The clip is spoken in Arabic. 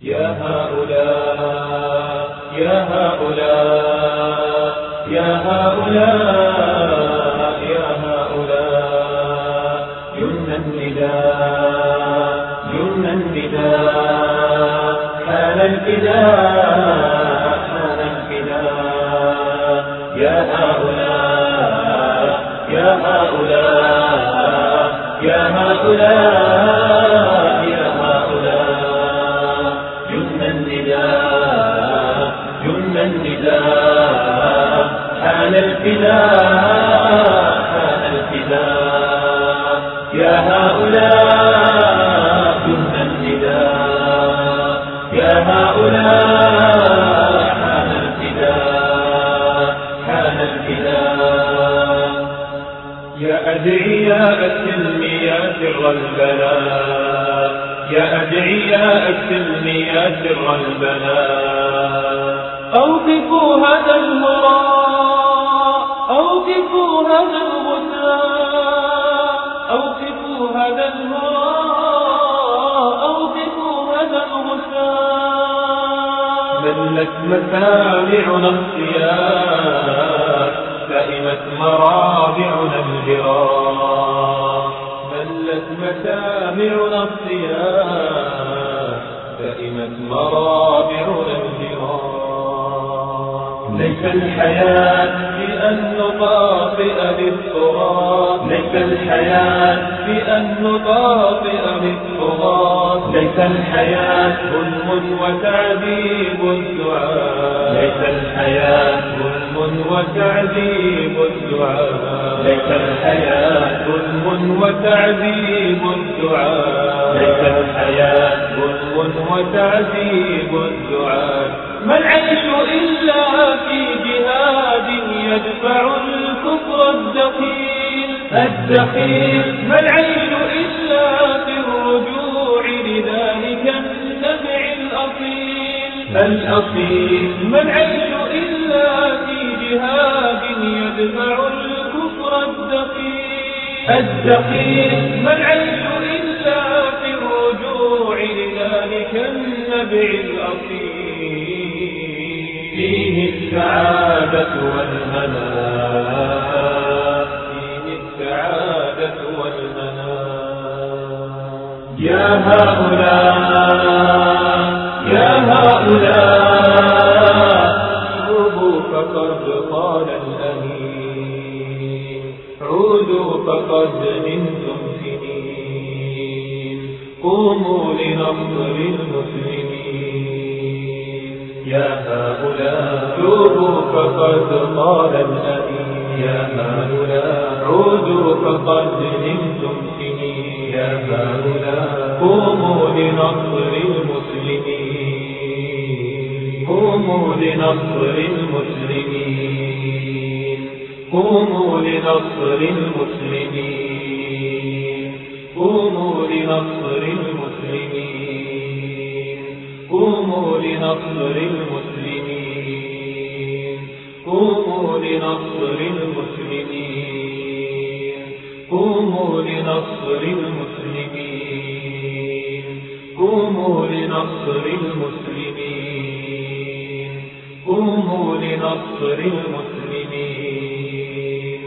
يا هؤلاء يا هؤلاء يا هؤلاء يا هؤلاء جن النداء جن النداء حان الفداء حان الفداء يا هؤلاء يا هؤلاء يا هؤلاء يا هؤلاء جن النداء جن النداء حان الفداء حان الفداء يا هؤلاء جن النداء يا هؤلاء حان الفداء حان الفداء يا أدعياء السلم يا سر البلاء يا أدعياء السلم يا سر البلاء أوقفوا هذا الهراء أوقفوا هذا الغثاء أوقفوا هذا الهراء أوقفوا هذا الغثاء ملت مسامعنا الصياح سئمت مرابعنا الجراح ملت مسامعنا الصياح سئمت مرابعنا الجراح ليس الحياة بأن نطافئ بالتراب ليس الحياة بأن نطافئ بالتراب ليس الحياة ظلم وتعذيب الدعاء ليس الحياة ظلم وتعذيب الدعاء ليس الحياة ظلم وتعذيب الدعاء ليس الحياة ظلم وتعذيب الدعاء ما العيش إلا في جهاد يدفع الكفر الدخيل الدخيل ما العيش إلا في الرجوع لذلك النبع الأصيل الأصيل ما العيش إلا في جهاد يدفع الكفر الدخيل الدخيل ما العيش إلا في الرجوع لذلك النبع الأصيل فيه السعادة والهنا فيه السعادة والهنا يا هؤلاء يا هؤلاء عودوا فقد طال الأنين عودوا فقد نمتم سنين قوموا لنصر المسلمين يا هؤلاء توبوا فقد طال الأنين يا هؤلاء عودوا فقد نمتم سنين يا هؤلاء قوموا لنصر المسلمين قوموا لنصر المسلمين قوموا لنصر المسلمين قوموا لنصر المسلمين قوموا لنصر المسلمين قوموا لنصر المسلمين قوموا لنصر المسلمين قوموا لنصر المسلمين قوموا لنصر المسلمين